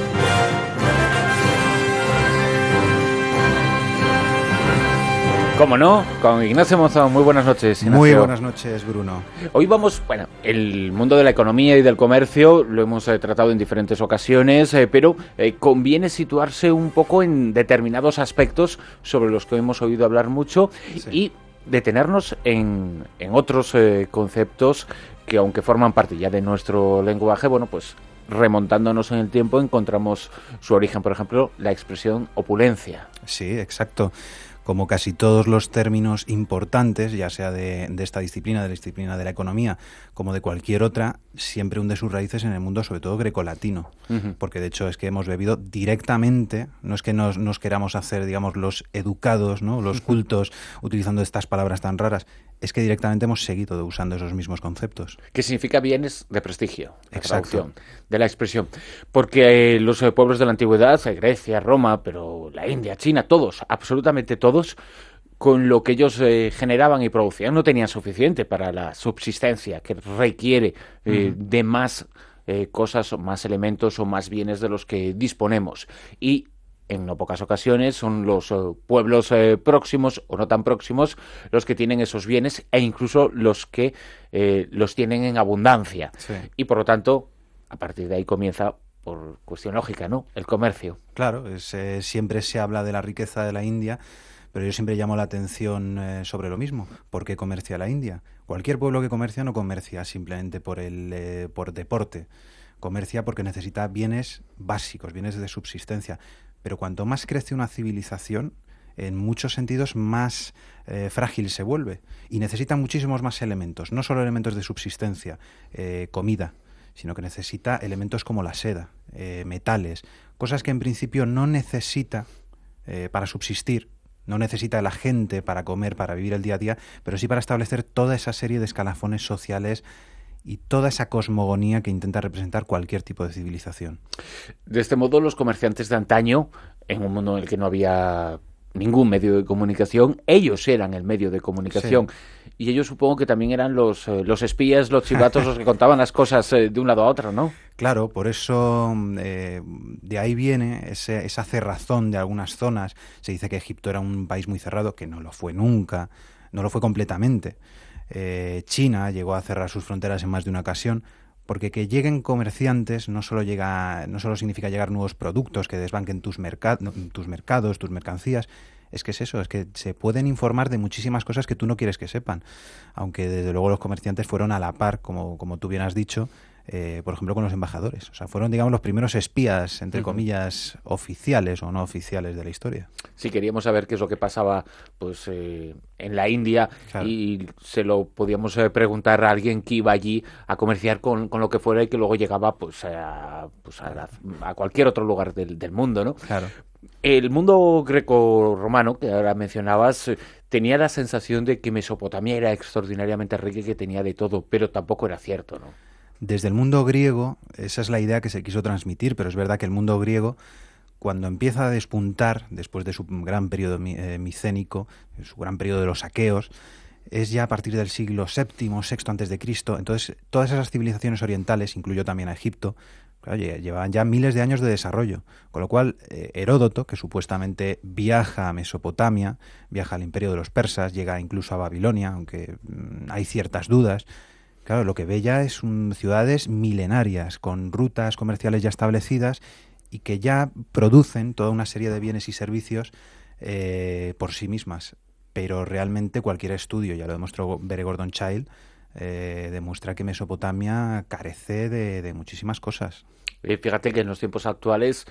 Cómo no, con Ignacio Monzón. Muy buenas noches, Ignacio. Muy buenas noches, Bruno. Hoy vamos, bueno, el mundo de la economía y del comercio lo hemos eh, tratado en diferentes ocasiones, eh, pero eh, conviene situarse un poco en determinados aspectos sobre los que hemos oído hablar mucho, sí, y detenernos en, en otros eh, conceptos que, aunque forman parte ya de nuestro lenguaje, bueno, pues remontándonos en el tiempo encontramos su origen. Por ejemplo, la expresión opulencia. Sí, exacto. Como casi todos los términos importantes, ya sea de, de esta disciplina, de la disciplina de la economía, como de cualquier otra, siempre hunde sus raíces en el mundo, sobre todo grecolatino. Uh-huh. Porque de hecho es que hemos bebido directamente, no es que nos, nos queramos hacer, digamos, los educados, ¿no?, los cultos, utilizando estas palabras tan raras, es que directamente hemos seguido usando esos mismos conceptos. Que significa bienes de prestigio, la Exacto. traducción de la expresión. Porque eh, los eh, pueblos de la antigüedad, eh, Grecia, Roma, pero la India, China, todos, absolutamente todos, con lo que ellos eh, generaban y producían, no tenían suficiente para la subsistencia que requiere eh, uh-huh. de más eh, cosas, más elementos o más bienes de los que disponemos. Y en no pocas ocasiones son los uh, pueblos eh, próximos o no tan próximos los que tienen esos bienes e incluso los que eh, los tienen en abundancia. Sí. Y por lo tanto, a partir de ahí comienza, por cuestión lógica, ¿no?, el comercio. Claro, es, eh, siempre se habla de la riqueza de la India, pero yo siempre llamo la atención eh, sobre lo mismo. ¿Por qué comercia la India? Cualquier pueblo que comercia no comercia simplemente por el eh, por deporte. Comercia porque necesita bienes básicos, bienes de subsistencia. Pero cuanto más crece una civilización, en muchos sentidos más eh, frágil se vuelve y necesita muchísimos más elementos, no solo elementos de subsistencia, eh, comida, sino que necesita elementos como la seda, eh, metales, cosas que en principio no necesita eh, para subsistir, no necesita la gente para comer, para vivir el día a día, pero sí para establecer toda esa serie de escalafones sociales y toda esa cosmogonía que intenta representar cualquier tipo de civilización. De este modo, los comerciantes de antaño, en un mundo en el que no había ningún medio de comunicación, ellos eran el medio de comunicación. Sí. Y ellos supongo que también eran los, eh, los espías, los chivatos, los que contaban las cosas eh, de un lado a otro, ¿no? Claro, por eso eh, de ahí viene ese, esa cerrazón de algunas zonas. Se dice que Egipto era un país muy cerrado, que no lo fue nunca, no lo fue completamente. Eh, China llegó a cerrar sus fronteras en más de una ocasión, porque que lleguen comerciantes no solo llega, no solo significa llegar nuevos productos que desbanquen tus, mercad, tus mercados, tus mercancías. Es que es eso, es que se pueden informar de muchísimas cosas que tú no quieres que sepan, aunque desde luego los comerciantes fueron a la par, como, como tú bien has dicho, eh, por ejemplo, con los embajadores. O sea, fueron, digamos, los primeros espías, entre Uh-huh. comillas, oficiales o no oficiales de la historia. Sí, queríamos saber qué es lo que pasaba pues eh, en la India, Claro. y se lo podíamos eh, preguntar a alguien que iba allí a comerciar con, con lo que fuera y que luego llegaba pues a, pues a, la- a cualquier otro lugar del, del mundo, ¿no? Claro. El mundo greco-romano, que ahora mencionabas, eh, tenía la sensación de que Mesopotamia era extraordinariamente rica y que tenía de todo, pero tampoco era cierto, ¿no? Desde el mundo griego, esa es la idea que se quiso transmitir, pero es verdad que el mundo griego, cuando empieza a despuntar, después de su gran periodo mi- eh, micénico, su gran periodo de los aqueos, es ya a partir del siglo séptimo, sexto antes de Cristo. Entonces, todas esas civilizaciones orientales, incluyo también a Egipto, claro, lle- llevaban ya miles de años de desarrollo. Con lo cual, eh, Heródoto, que supuestamente viaja a Mesopotamia, viaja al imperio de los persas, llega incluso a Babilonia, aunque mm, hay ciertas dudas. Claro, lo que ve ya es un, ciudades milenarias, con rutas comerciales ya establecidas y que ya producen toda una serie de bienes y servicios eh, por sí mismas. Pero realmente cualquier estudio, ya lo demostró Bere Gordon Child, eh, demuestra que Mesopotamia carece de, de muchísimas cosas. Eh, Fíjate que en los tiempos actuales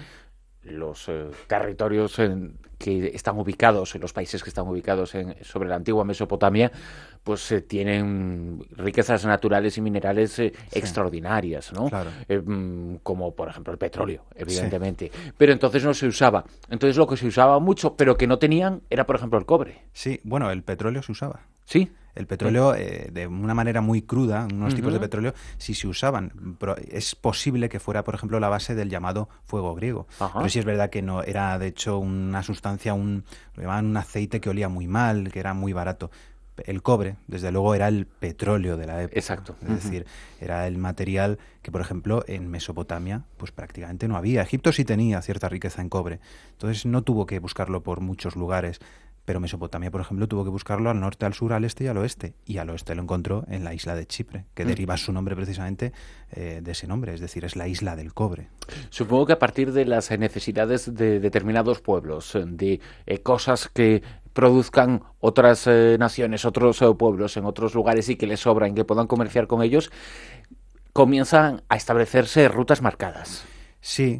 los eh, territorios en- que están ubicados, en los países que están ubicados en, sobre la antigua Mesopotamia, pues eh, tienen riquezas naturales y minerales eh, Sí. extraordinarias, ¿no? Claro. Eh, mm, como por ejemplo el petróleo, evidentemente. Pero entonces no se usaba. Entonces lo que se usaba mucho, pero que no tenían, era por ejemplo el cobre. Sí, bueno, el petróleo se usaba. ¿Sí? El petróleo, eh, de una manera muy cruda, unos tipos de Ujú. petróleo, si se usaban, pro- es posible que fuera, por ejemplo, la base del llamado fuego griego. Ajá. Pero sí es verdad que no era, de hecho, una sustancia, un, lo llamaban un aceite que olía muy mal, que era muy barato. El cobre, desde luego, era el petróleo de la época. Exacto. Es decir, era el material que, por ejemplo, en Mesopotamia, pues prácticamente no había. Egipto sí tenía cierta riqueza en cobre. Entonces no tuvo que buscarlo por muchos lugares. Pero Mesopotamia, por ejemplo, tuvo que buscarlo al norte, al sur, al este y al oeste. Y al oeste lo encontró en la isla de Chipre, que Mm. deriva su nombre precisamente eh, de ese nombre, es decir, es la isla del cobre. Supongo que a partir de las eh, necesidades de determinados pueblos, eh, de eh, cosas que produzcan otras eh, naciones, otros eh, pueblos en otros lugares y que les sobran, que puedan comerciar con ellos, comienzan a establecerse rutas marcadas. Sí,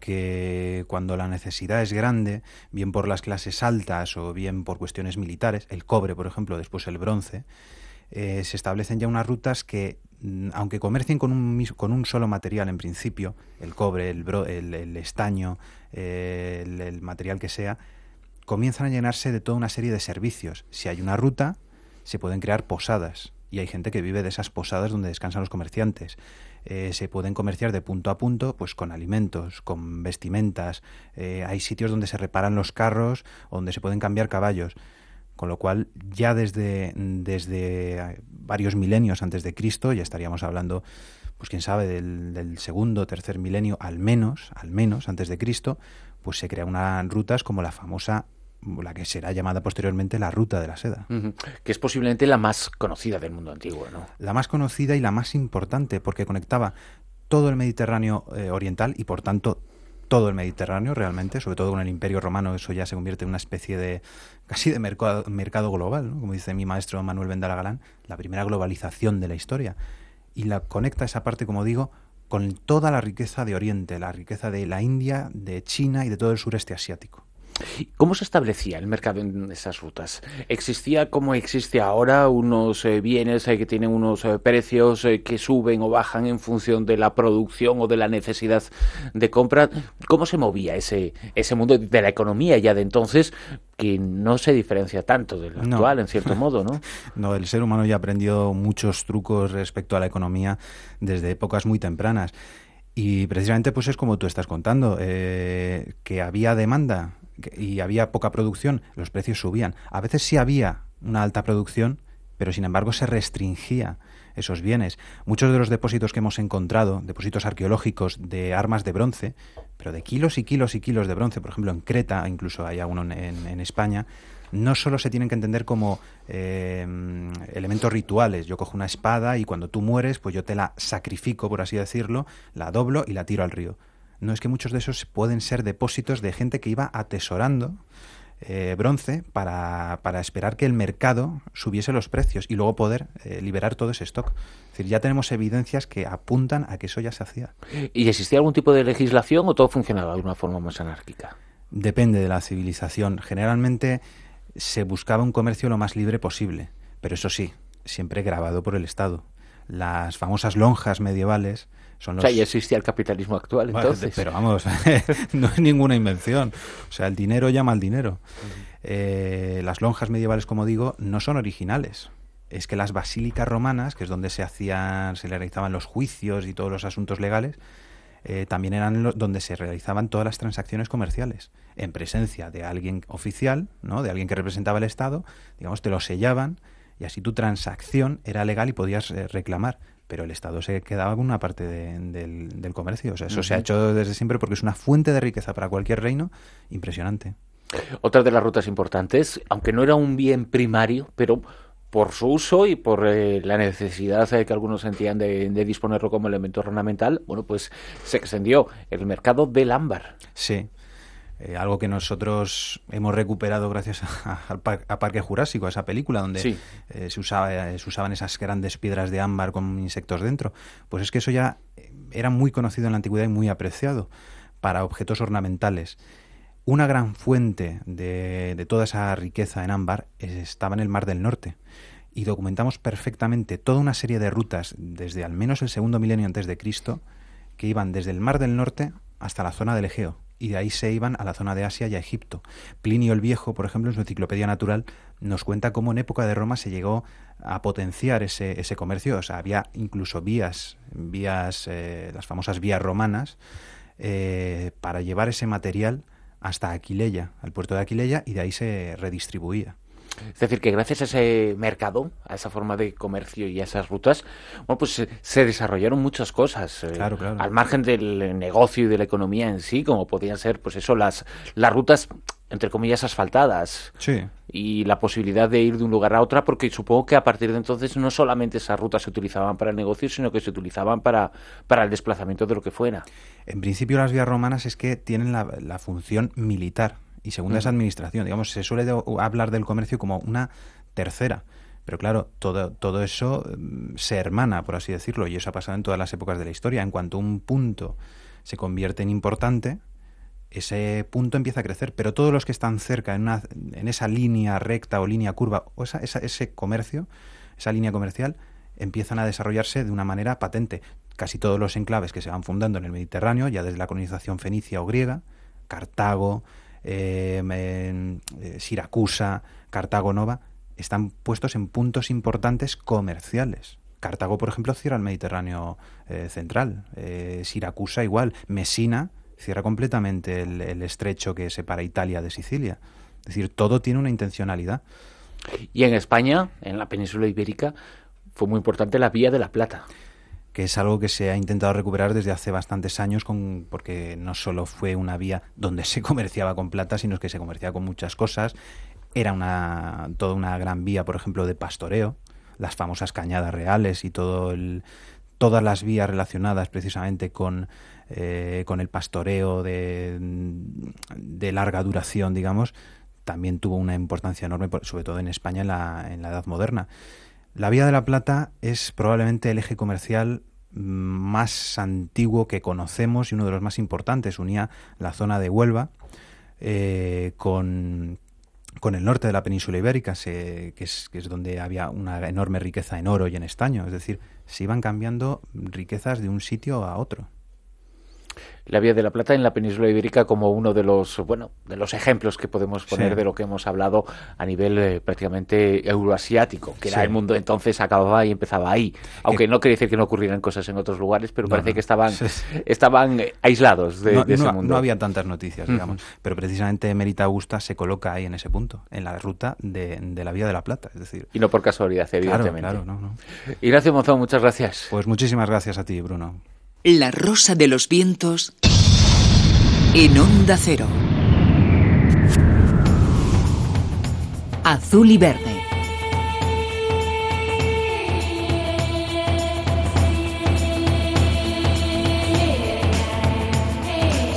porque cuando la necesidad es grande, bien por las clases altas o bien por cuestiones militares, el cobre, por ejemplo, después el bronce, eh, se establecen ya unas rutas que, mm, aunque comercien con un, mis- con un solo material en principio, el cobre, el, bro- el, el estaño, eh, el, el material que sea, comienzan a llenarse de toda una serie de servicios. Si hay una ruta, se pueden crear posadas, y hay gente que vive de esas posadas donde descansan los comerciantes. Eh, se pueden comerciar de punto a punto, pues con alimentos, con vestimentas. Eh, hay sitios donde se reparan los carros, donde se pueden cambiar caballos. Con lo cual, ya desde, desde varios milenios antes de Cristo, ya estaríamos hablando, pues quién sabe, del, del segundo, tercer milenio, al menos, al menos antes de Cristo, pues se crean unas rutas como la famosa, la que será llamada posteriormente la Ruta de la Seda. Ujú. Que es posiblemente la más conocida del mundo antiguo, ¿no? La más conocida y la más importante, porque conectaba todo el Mediterráneo eh, oriental y, por tanto, todo el Mediterráneo realmente, sobre todo con el Imperio Romano. Eso ya se convierte en una especie de casi de mercado, mercado global, ¿no? Como dice mi maestro Manuel Vendala Galán, la primera globalización de la historia. Y la conecta esa parte, como digo, con toda la riqueza de Oriente, la riqueza de la India, de China y de todo el sureste asiático. ¿Cómo se establecía el mercado en esas rutas? ¿Existía como existe ahora unos eh, bienes eh, que tienen unos eh, precios eh, que suben o bajan en función de la producción o de la necesidad de compra? ¿Cómo se movía ese, ese mundo de la economía ya de entonces, que no se diferencia tanto del No. actual, en cierto modo, ¿no? No, el ser humano ya aprendió muchos trucos respecto a la economía desde épocas muy tempranas. Y precisamente pues es como tú estás contando, eh, que había demanda y había poca producción, los precios subían. A veces sí había una alta producción, pero sin embargo se restringía esos bienes. Muchos de los depósitos que hemos encontrado, depósitos arqueológicos de armas de bronce, pero de kilos y kilos y kilos de bronce, por ejemplo en Creta, incluso hay uno en, en, en España, no solo se tienen que entender como eh, elementos rituales. Yo cojo una espada y cuando tú mueres, pues yo te la sacrifico, por así decirlo, la doblo y la tiro al río. No, es que muchos de esos pueden ser depósitos de gente que iba atesorando eh, bronce para, para esperar que el mercado subiese los precios y luego poder eh, liberar todo ese stock. Es decir, ya tenemos evidencias que apuntan a que eso ya se hacía. ¿Y existía algún tipo de legislación o todo funcionaba de una forma más anárquica? Depende de la civilización. Generalmente se buscaba un comercio lo más libre posible, pero eso sí, siempre grabado por el Estado. Las famosas lonjas medievales son los... O sea, ya existía el capitalismo actual, entonces. Pero vamos, no es ninguna invención. O sea, el dinero llama al dinero. Uh-huh. Eh, las lonjas medievales, como digo, no son originales. Es que las basílicas romanas, que es donde se hacían, se realizaban los juicios y todos los asuntos legales, eh, también eran lo, donde se realizaban todas las transacciones comerciales. En presencia de alguien oficial, ¿no? De alguien que representaba el Estado, digamos, te lo sellaban y así tu transacción era legal y podías eh, reclamar. Pero el Estado se quedaba con una parte de, del, del comercio. O sea, eso uh-huh. se ha hecho desde siempre porque es una fuente de riqueza para cualquier reino impresionante. Otra de las rutas importantes, aunque no era un bien primario, pero por su uso y por eh, la necesidad eh, que algunos sentían de, de disponerlo como elemento ornamental, bueno, pues se extendió el mercado del ámbar. Sí. Eh, algo que nosotros hemos recuperado gracias a, a, a Parque Jurásico, a esa película donde sí. eh, se, usaba, eh, se usaban esas grandes piedras de ámbar con insectos dentro. Pues es que eso ya era muy conocido en la antigüedad y muy apreciado para objetos ornamentales. Una gran fuente de, de toda esa riqueza en ámbar estaba en el Mar del Norte. Y documentamos perfectamente toda una serie de rutas desde al menos el segundo milenio antes de Cristo que iban desde el Mar del Norte hasta la zona del Egeo. Y de ahí se iban a la zona de Asia y a Egipto. Plinio el Viejo, por ejemplo, en su Enciclopedia Natural, nos cuenta cómo en época de Roma se llegó a potenciar ese, ese comercio. O sea, había incluso vías, vías eh, las famosas vías romanas, eh, para llevar ese material hasta Aquileia, al puerto de Aquileia, y de ahí se redistribuía. Es decir, que gracias a ese mercado, a esa forma de comercio y a esas rutas, bueno, pues se, se desarrollaron muchas cosas. Claro, claro. Eh, al margen del negocio y de la economía en sí, como podían ser, pues eso, las, las rutas, entre comillas, asfaltadas. Sí. Y la posibilidad de ir de un lugar a otro, porque supongo que a partir de entonces no solamente esas rutas se utilizaban para el negocio, sino que se utilizaban para, para el desplazamiento de lo que fuera. En principio las vías romanas es que tienen la, la función militar. Y segunda es administración. Digamos, se suele de, hablar del comercio como una tercera. Pero claro, todo, todo eso se hermana, por así decirlo, y eso ha pasado en todas las épocas de la historia. En cuanto un punto se convierte en importante, ese punto empieza a crecer. Pero todos los que están cerca, en, una, en esa línea recta o línea curva, o esa, esa, ese comercio, esa línea comercial, empiezan a desarrollarse de una manera patente. Casi todos los enclaves que se van fundando en el Mediterráneo, ya desde la colonización fenicia o griega, Cartago, Eh, eh, Siracusa, Cartago Nova, están puestos en puntos importantes comerciales. Cartago, por ejemplo, cierra el Mediterráneo eh, central, eh, Siracusa igual, Mesina cierra completamente el, el estrecho que separa Italia de Sicilia. Es decir, todo tiene una intencionalidad. Y en España, en la península ibérica, fue muy importante la Vía de la Plata, que es algo que se ha intentado recuperar desde hace bastantes años, con, porque no solo fue una vía donde se comerciaba con plata, sino que se comerciaba con muchas cosas. Era una toda una gran vía, por ejemplo, de pastoreo, las famosas cañadas reales y todo el, todas las vías relacionadas precisamente con, eh, con el pastoreo de, de larga duración, digamos, también tuvo una importancia enorme, sobre todo en España en la, en la Edad Moderna. La Vía de la Plata es probablemente el eje comercial más antiguo que conocemos y uno de los más importantes. Unía la zona de Huelva eh, con, con el norte de la península ibérica, se, que, es, que es donde había una enorme riqueza en oro y en estaño. Es decir, se iban cambiando riquezas de un sitio a otro. La Vía de la Plata en la península ibérica como uno de los bueno de los ejemplos que podemos poner sí. de lo que hemos hablado a nivel eh, prácticamente euroasiático, que sí. era el mundo entonces acababa y empezaba ahí, aunque que, no quiere decir que no ocurrieran cosas en otros lugares, pero no, parece no. que estaban sí. estaban aislados de, no, de ese no, mundo. No había tantas noticias, digamos, uh-huh. pero precisamente Emérita Augusta se coloca ahí en ese punto, en la ruta de, de la Vía de la Plata, es decir. Y no por casualidad, evidentemente. Claro, claro, no, no. Ignacio Monzón, muchas gracias. Pues muchísimas gracias a ti, Bruno. La Rosa de los Vientos en Onda Cero. Azul y verde.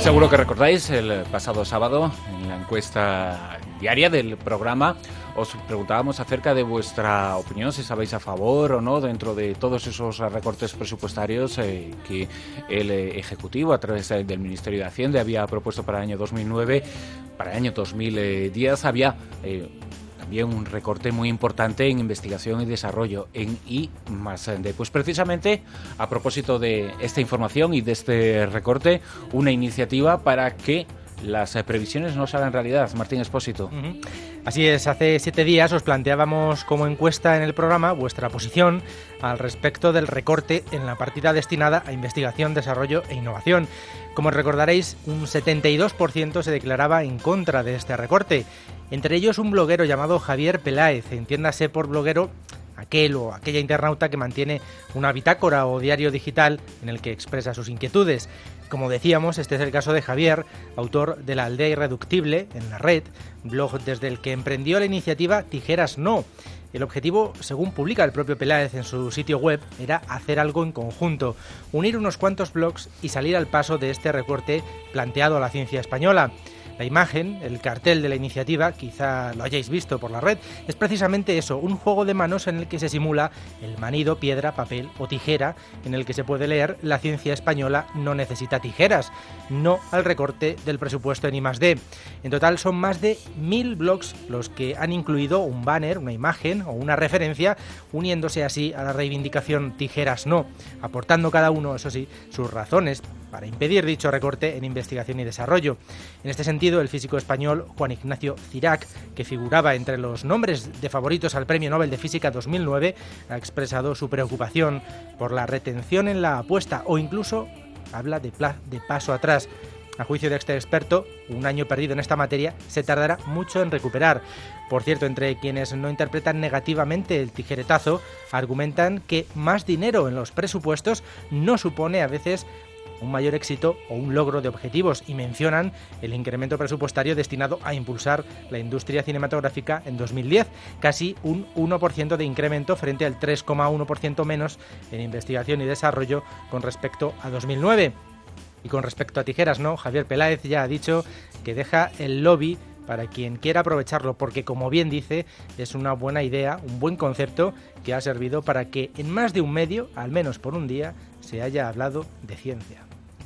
Seguro que recordáis el pasado sábado en la encuesta diaria del programa os preguntábamos acerca de vuestra opinión, si estabais a favor o no dentro de todos esos recortes presupuestarios eh, que el eh, Ejecutivo a través eh, del Ministerio de Hacienda había propuesto para el año dos mil nueve, para el año dos mil diez había eh, también un recorte muy importante en investigación y desarrollo, en I más D. Pues precisamente a propósito de esta información y de este recorte, una iniciativa para que las previsiones no se hagan realidad. Martín Expósito. Uh-huh. Así es, hace siete días os planteábamos como encuesta en el programa vuestra posición al respecto del recorte en la partida destinada a investigación, desarrollo e innovación. Como recordaréis, un setenta y dos por ciento se declaraba en contra de este recorte. Entre ellos un bloguero llamado Javier Peláez, entiéndase por bloguero aquel o aquella internauta que mantiene una bitácora o diario digital en el que expresa sus inquietudes. Como decíamos, este es el caso de Javier, autor de La Aldea Irreductible en la red, blog desde el que emprendió la iniciativa Tijeras No. El objetivo, según publica el propio Peláez en su sitio web, era hacer algo en conjunto, unir unos cuantos blogs y salir al paso de este recorte planteado a la ciencia española. La imagen, el cartel de la iniciativa, quizá lo hayáis visto por la red, es precisamente eso, un juego de manos en el que se simula el manido, piedra, papel o tijera, en el que se puede leer la ciencia española no necesita tijeras, no al recorte del presupuesto en I más D. En total son más de mil blogs los que han incluido un banner, una imagen o una referencia, uniéndose así a la reivindicación Tijeras No, aportando cada uno, eso sí, sus razones para impedir dicho recorte en investigación y desarrollo. En este sentido, el físico español Juan Ignacio Cirac, que figuraba entre los nombres de favoritos al Premio Nobel de Física dos mil nueve, ha expresado su preocupación por la retención en la apuesta o incluso habla de, pla- de paso atrás. A juicio de este experto, un año perdido en esta materia se tardará mucho en recuperar. Por cierto, entre quienes no interpretan negativamente el tijeretazo, argumentan que más dinero en los presupuestos no supone a veces un mayor éxito o un logro de objetivos, y mencionan el incremento presupuestario destinado a impulsar la industria cinematográfica en dos mil diez, casi un uno por ciento de incremento frente al tres coma uno por ciento menos en investigación y desarrollo con respecto a dos mil nueve. Y con respecto a Tijeras No, Javier Peláez ya ha dicho que deja el lobby para quien quiera aprovecharlo, porque, como bien dice, es una buena idea, un buen concepto que ha servido para que en más de un medio, al menos por un día, se haya hablado de ciencia.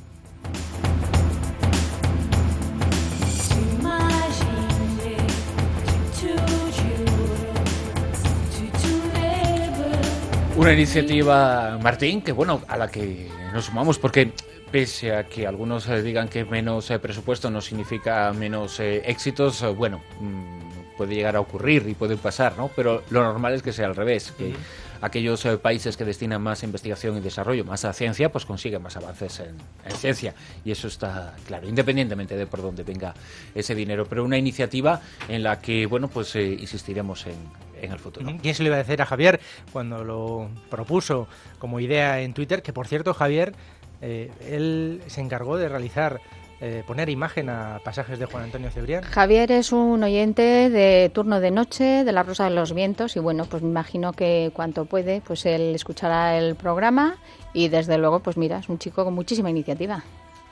Una iniciativa, Martín, que bueno, a la que nos sumamos porque pese a que algunos eh, digan que menos eh, presupuesto no significa menos eh, éxitos, eh, bueno, mmm, puede llegar a ocurrir y puede pasar, ¿no? Pero lo normal es que sea al revés, que uh-huh. aquellos eh, países que destinan más a investigación y desarrollo, más a ciencia, pues consiguen más avances en, en ciencia. Y eso está claro, independientemente de por dónde venga ese dinero. Pero una iniciativa en la que, bueno, pues eh, insistiremos en... en el futuro. ¿Quién se lo iba a decir a Javier cuando lo propuso como idea en Twitter? Que, por cierto, Javier, eh, él se encargó de realizar, eh, poner imagen a pasajes de Juan Antonio Cebrián. Javier es un oyente de turno de noche de La Rosa de los Vientos y, bueno, pues me imagino que cuanto puede, pues él escuchará el programa y, desde luego, pues mira, es un chico con muchísima iniciativa.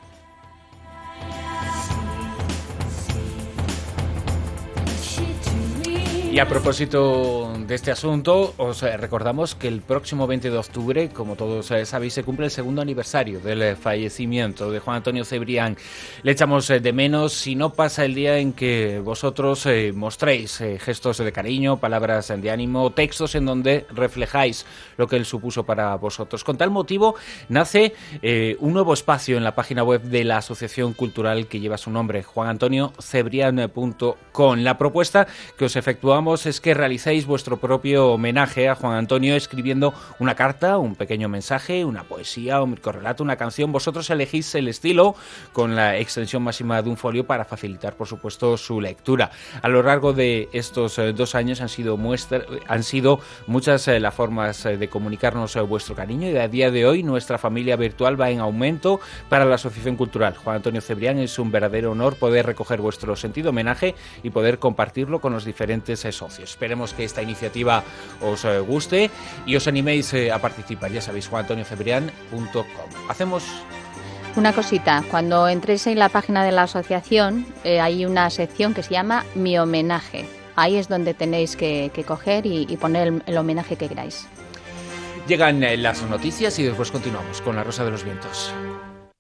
Y a propósito de este asunto, os recordamos que el próximo veinte de octubre, como todos sabéis, se cumple el segundo aniversario del fallecimiento de Juan Antonio Cebrián. Le echamos de menos si no pasa el día en que vosotros eh, mostréis eh, gestos de cariño, palabras de ánimo, textos en donde reflejáis lo que él supuso para vosotros. Con tal motivo nace eh, un nuevo espacio en la página web de la asociación cultural que lleva su nombre, juan antonio cebrián punto com. La propuesta que os efectuamos es que realicéis vuestro propio homenaje a Juan Antonio escribiendo una carta, un pequeño mensaje, una poesía, un microrrelato, una canción. Vosotros elegís el estilo con la extensión máxima de un folio para facilitar, por supuesto, su lectura. A lo largo de estos eh, dos años han sido muestra, han sido muchas eh, las formas eh, de comunicarnos eh, vuestro cariño, y a día de hoy nuestra familia virtual va en aumento para la Asociación Cultural Juan Antonio Cebrián. Es un verdadero honor poder recoger vuestro sentido homenaje y poder compartirlo con los diferentes eh, socios. Esperemos que esta iniciativa os eh, guste y os animéis eh, a participar. Ya sabéis, juan antonio cebrián punto com. Hacemos Una cosita, cuando entréis en la página de la asociación eh, hay una sección que se llama Mi Homenaje. Ahí es donde tenéis que, que coger y, y poner el, el homenaje que queráis. Llegan las noticias y después continuamos con La Rosa de los Vientos.